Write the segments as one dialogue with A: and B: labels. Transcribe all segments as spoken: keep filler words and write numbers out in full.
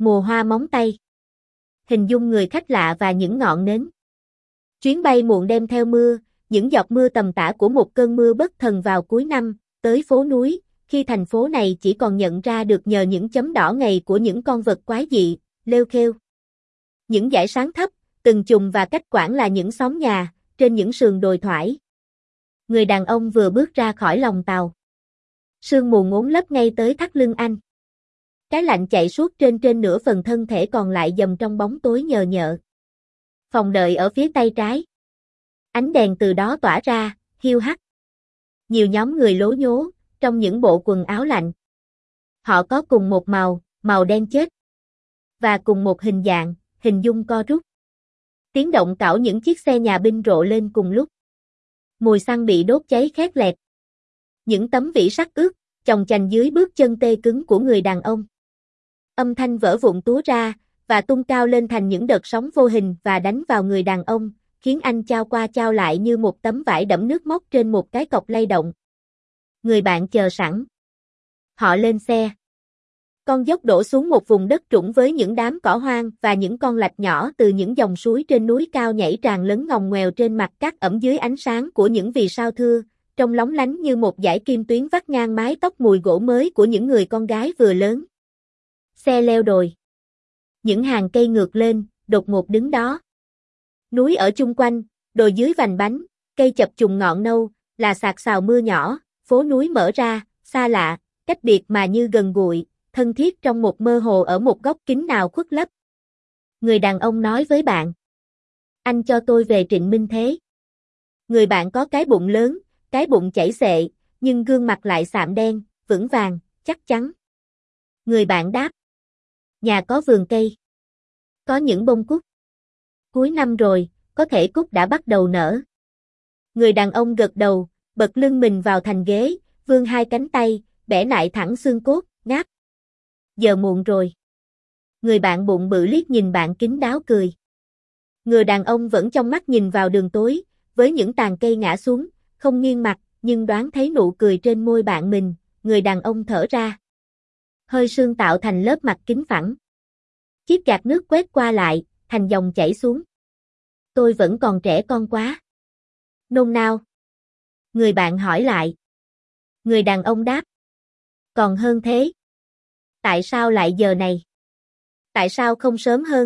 A: Mùa hoa móng tay. Hình dung người khách lạ và những ngọn nến. Chuyến bay muộn đem theo mưa, những giọt mưa tầm tã của một cơn mưa bất thần vào cuối năm, tới phố núi, khi thành phố này chỉ còn nhận ra được nhờ những chấm đỏ ngày của những con vật quái dị, lêu khêu. Những dãy sáng thấp, từng chùm và cách quãng là những xóm nhà, trên những sườn đồi thoải. Người đàn ông vừa bước ra khỏi lòng tàu. Sương mù ngốn lấp ngay tới thắt lưng anh. Cái lạnh chạy suốt trên trên nửa phần thân thể còn lại dầm trong bóng tối nhờ nhợ. Phòng đợi ở phía tay trái. Ánh đèn từ đó tỏa ra, hiu hắt. Nhiều nhóm người lố nhố, trong những bộ quần áo lạnh. Họ có cùng một màu, màu đen chết. Và cùng một hình dạng, hình dung co rút. Tiếng động cảo những chiếc xe nhà binh rộ lên cùng lúc. Mùi xăng bị đốt cháy khét lẹt. Những tấm vỉ sắt ướt, chồng chành dưới bước chân tê cứng của người đàn ông. Âm thanh vỡ vụn túa ra, và tung cao lên thành những đợt sóng vô hình và đánh vào người đàn ông, khiến anh chao qua chao lại như một tấm vải đẫm nước mốc trên một cái cọc lay động. Người bạn chờ sẵn. Họ lên xe. Con dốc đổ xuống một vùng đất trũng với những đám cỏ hoang và những con lạch nhỏ từ những dòng suối trên núi cao nhảy tràn lấn ngòng ngoèo trên mặt cát ẩm dưới ánh sáng của những vì sao thưa, trông lóng lánh như một dải kim tuyến vắt ngang mái tóc mùi gỗ mới của những người con gái vừa lớn. Xe leo đồi. Những hàng cây ngược lên, đột ngột đứng đó. Núi ở chung quanh, đồi dưới vành bánh, cây chập trùng ngọn nâu, là sạt sào mưa nhỏ, phố núi mở ra, xa lạ, cách biệt mà như gần gũi, thân thiết trong một mơ hồ ở một góc kín nào khuất lấp. Người đàn ông nói với bạn. Anh cho tôi về Trịnh Minh Thế. Người bạn có cái bụng lớn, cái bụng chảy xệ, nhưng gương mặt lại sạm đen, vững vàng, chắc chắn. Người bạn đáp. Nhà có vườn cây. Có những bông cúc. Cuối năm rồi, có thể cúc đã bắt đầu nở. Người đàn ông gật đầu, bật lưng mình vào thành ghế, vươn hai cánh tay, bẻ nại thẳng xương cốt, ngáp. Giờ muộn rồi. Người bạn bụng bự liếc nhìn bạn kín đáo cười. Người đàn ông vẫn trong mắt nhìn vào đường tối, với những tàn cây ngã xuống, không nghiêng mặt, nhưng đoán thấy nụ cười trên môi bạn mình, người đàn ông thở ra. Hơi sương tạo thành lớp mặt kính phẳng. Chiếc gạt nước quét qua lại, thành dòng chảy xuống. Tôi vẫn còn trẻ con quá. Nôn nao. Người bạn hỏi lại. Người đàn ông đáp. Còn hơn thế. Tại sao lại giờ này? Tại sao không sớm hơn?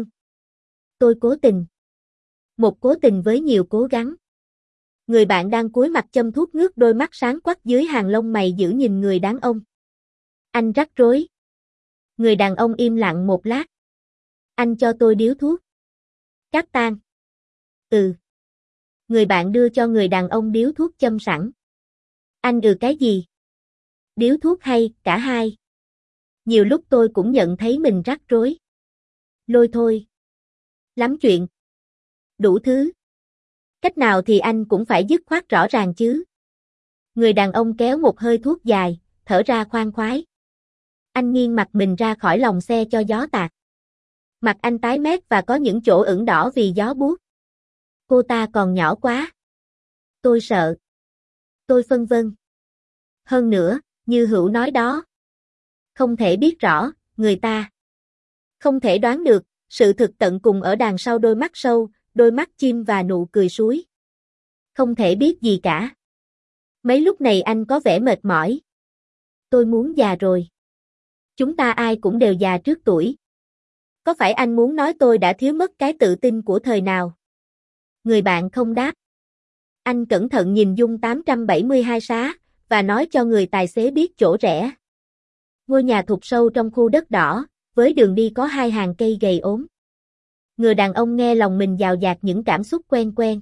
A: Tôi cố tình. Một cố tình với nhiều cố gắng. Người bạn đang cúi mặt châm thuốc ngước đôi mắt sáng quắc dưới hàng lông mày giữ nhìn người đàn ông. Anh rắc rối. Người đàn ông im lặng một lát. Anh cho tôi điếu thuốc. Cáp tan. Ừ. Người bạn đưa cho người đàn ông điếu thuốc châm sẵn. Anh ừ cái gì? Điếu thuốc hay, cả hai. Nhiều lúc tôi cũng nhận thấy mình rắc rối. Lôi thôi. Lắm chuyện. Đủ thứ. Cách nào thì anh cũng phải dứt khoát rõ ràng chứ. Người đàn ông kéo một hơi thuốc dài, thở ra khoan khoái. Anh nghiêng mặt mình ra khỏi lòng xe cho gió tạt. Mặt anh tái mét và có những chỗ ửng đỏ vì gió buốt. Cô ta còn nhỏ quá. Tôi sợ. Tôi phân vân. Hơn nữa, như Hữu nói đó. Không thể biết rõ, người ta. Không thể đoán được, sự thực tận cùng ở đằng sau đôi mắt sâu, đôi mắt chim và nụ cười suối. Không thể biết gì cả. Mấy lúc này anh có vẻ mệt mỏi. Tôi muốn già rồi. Chúng ta ai cũng đều già trước tuổi. Có phải anh muốn nói tôi đã thiếu mất cái tự tin của thời nào? Người bạn không đáp. Anh cẩn thận nhìn dung tám trăm bảy mươi hai xá, và nói cho người tài xế biết chỗ rẽ. Ngôi nhà thụt sâu trong khu đất đỏ, với đường đi có hai hàng cây gầy ốm. Người đàn ông nghe lòng mình dào dạt những cảm xúc quen quen.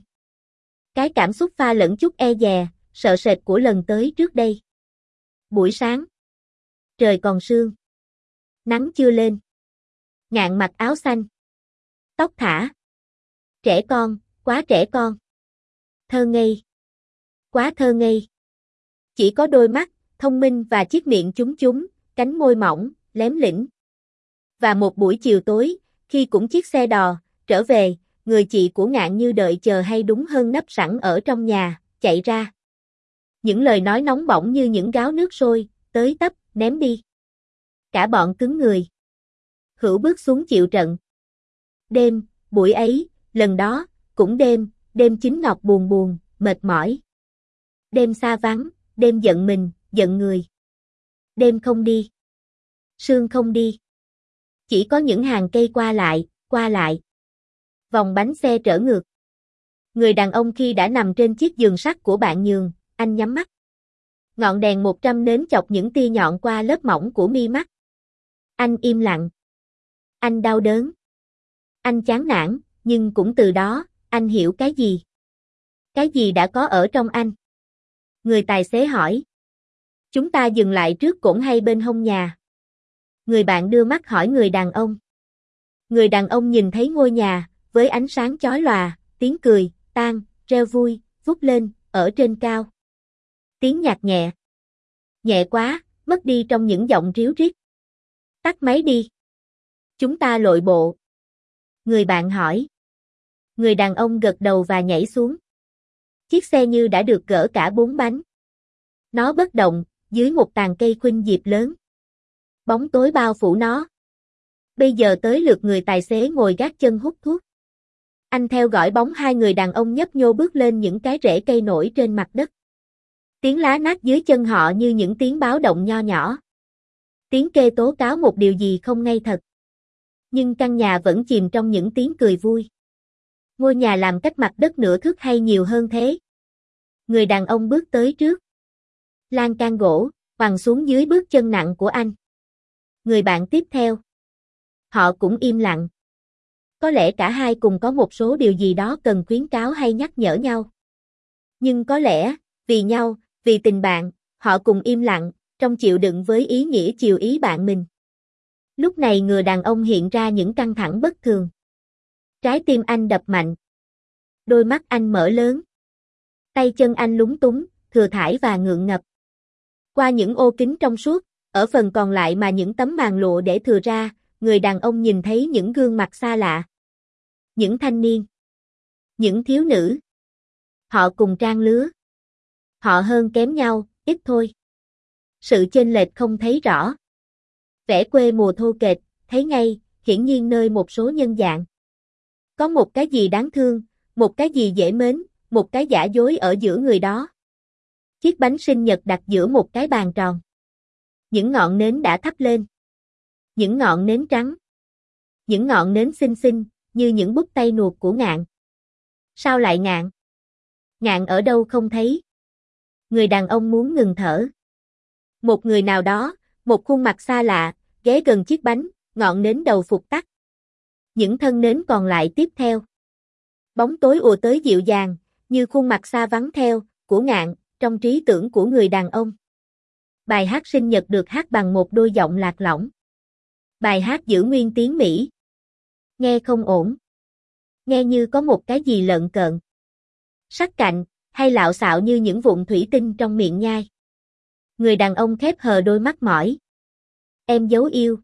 A: Cái cảm xúc pha lẫn chút e dè, sợ sệt của lần tới trước đây. Buổi sáng. Trời còn sương. Nắng chưa lên. Ngạn mặc áo xanh. Tóc thả. Trẻ con, quá trẻ con. Thơ ngây. Quá thơ ngây. Chỉ có đôi mắt, thông minh và chiếc miệng chúm chúm, cánh môi mỏng, lém lĩnh. Và một buổi chiều tối, khi cũng chiếc xe đò, trở về, người chị của Ngạn như đợi chờ hay đúng hơn nấp sẵn ở trong nhà, chạy ra. Những lời nói nóng bỏng như những gáo nước sôi, tới tấp, ném đi. Cả bọn cứng người. Hữu bước xuống chịu trận. Đêm, buổi ấy, lần đó, cũng đêm, đêm chính ngọc buồn buồn, mệt mỏi. Đêm xa vắng, đêm giận mình, giận người. Đêm không đi. Sương không đi. Chỉ có những hàng cây qua lại, qua lại. Vòng bánh xe trở ngược. Người đàn ông khi đã nằm trên chiếc giường sắt của bạn nhường, anh nhắm mắt. Ngọn đèn một trăm nến chọc những tia nhọn qua lớp mỏng của mi mắt. Anh im lặng. Anh đau đớn. Anh chán nản, nhưng cũng từ đó, anh hiểu cái gì. Cái gì đã có ở trong anh? Người tài xế hỏi. Chúng ta dừng lại trước cổng hay bên hông nhà? Người bạn đưa mắt hỏi người đàn ông. Người đàn ông nhìn thấy ngôi nhà, với ánh sáng chói lòa, tiếng cười, tan, reo vui, vút lên, ở trên cao. Tiếng nhạc nhẹ. Nhẹ quá, mất đi trong những giọng ríu rít. Tắt máy đi. Chúng ta lội bộ. Người bạn hỏi. Người đàn ông gật đầu và nhảy xuống. Chiếc xe như đã được gỡ cả bốn bánh. Nó bất động, dưới một tàn cây khuynh diệp lớn. Bóng tối bao phủ nó. Bây giờ tới lượt người tài xế ngồi gác chân hút thuốc. Anh theo dõi bóng hai người đàn ông nhấp nhô bước lên những cái rễ cây nổi trên mặt đất. Tiếng lá nát dưới chân họ như những tiếng báo động nho nhỏ. Tiếng kê tố cáo một điều gì không ngay thật. Nhưng căn nhà vẫn chìm trong những tiếng cười vui. Ngôi nhà làm cách mặt đất nửa thước hay nhiều hơn thế. Người đàn ông bước tới trước. Lan can gỗ, quằn xuống dưới bước chân nặng của anh. Người bạn tiếp theo. Họ cũng im lặng. Có lẽ cả hai cùng có một số điều gì đó cần khuyến cáo hay nhắc nhở nhau. Nhưng có lẽ, vì nhau, vì tình bạn, họ cùng im lặng, trong chịu đựng với ý nghĩa chiều ý bạn mình. Lúc này người đàn ông hiện ra những căng thẳng bất thường. Trái tim anh đập mạnh. Đôi mắt anh mở lớn. Tay chân anh lúng túng, thừa thãi và ngượng ngập. Qua những ô kính trong suốt, ở phần còn lại mà những tấm màn lụa để thừa ra, người đàn ông nhìn thấy những gương mặt xa lạ. Những thanh niên. Những thiếu nữ. Họ cùng trang lứa. Họ hơn kém nhau, ít thôi. Sự chênh lệch không thấy rõ. Vẻ quê mùa thô kệch, thấy ngay, hiển nhiên nơi một số nhân dạng. Có một cái gì đáng thương, một cái gì dễ mến, một cái giả dối ở giữa người đó. Chiếc bánh sinh nhật đặt giữa một cái bàn tròn. Những ngọn nến đã thắp lên. Những ngọn nến trắng. Những ngọn nến xinh xinh, như những búp tay nuột của Ngạn. Sao lại Ngạn? Ngạn ở đâu không thấy? Người đàn ông muốn ngừng thở. Một người nào đó, một khuôn mặt xa lạ, ghé gần chiếc bánh, ngọn nến đầu phục tắt. Những thân nến còn lại tiếp theo. Bóng tối ùa tới dịu dàng, như khuôn mặt xa vắng theo, của Ngạn, trong trí tưởng của người đàn ông. Bài hát sinh nhật được hát bằng một đôi giọng lạc lõng. Bài hát giữ nguyên tiếng Mỹ. Nghe không ổn. Nghe như có một cái gì lợn cợn. Sắc cạnh, hay lạo xạo như những vụn thủy tinh trong miệng nhai. Người đàn ông khép hờ đôi mắt mỏi. Em dấu yêu.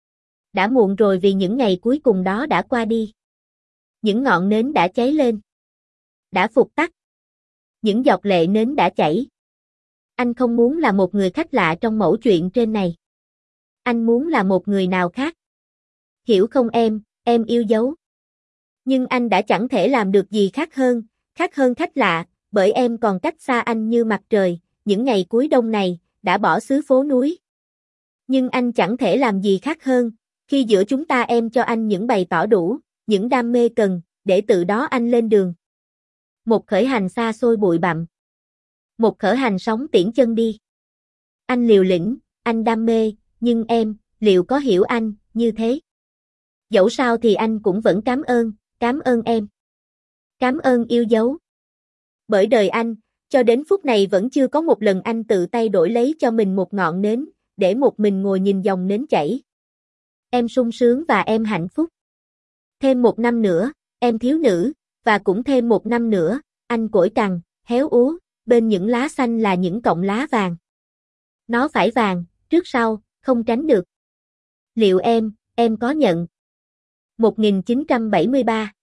A: Đã muộn rồi vì những ngày cuối cùng đó đã qua đi. Những ngọn nến đã cháy lên. Đã phục tắt. Những giọt lệ nến đã chảy. Anh không muốn là một người khách lạ trong mẩu chuyện trên này. Anh muốn là một người nào khác. Hiểu không em, em yêu dấu. Nhưng anh đã chẳng thể làm được gì khác hơn, khác hơn khách lạ, bởi em còn cách xa anh như mặt trời, những ngày cuối đông này, đã bỏ xứ phố núi. Nhưng anh chẳng thể làm gì khác hơn, khi giữa chúng ta em cho anh những bày tỏ đủ, những đam mê cần, để từ đó anh lên đường. Một khởi hành xa xôi bụi bặm. Một khởi hành sóng tiễn chân đi. Anh liều lĩnh, anh đam mê, nhưng em, liệu có hiểu anh, như thế? Dẫu sao thì anh cũng vẫn cảm ơn, cảm ơn em. Cảm ơn yêu dấu. Bởi đời anh, cho đến phút này vẫn chưa có một lần anh tự tay đổi lấy cho mình một ngọn nến, để một mình ngồi nhìn dòng nến chảy. Em sung sướng và em hạnh phúc. Thêm một năm nữa, em thiếu nữ, và cũng thêm một năm nữa, anh cỗi cằn, héo úa, bên những lá xanh là những cọng lá vàng. Nó phải vàng, trước sau, không tránh được. Liệu em, em có nhận? một nghìn chín trăm bảy mươi ba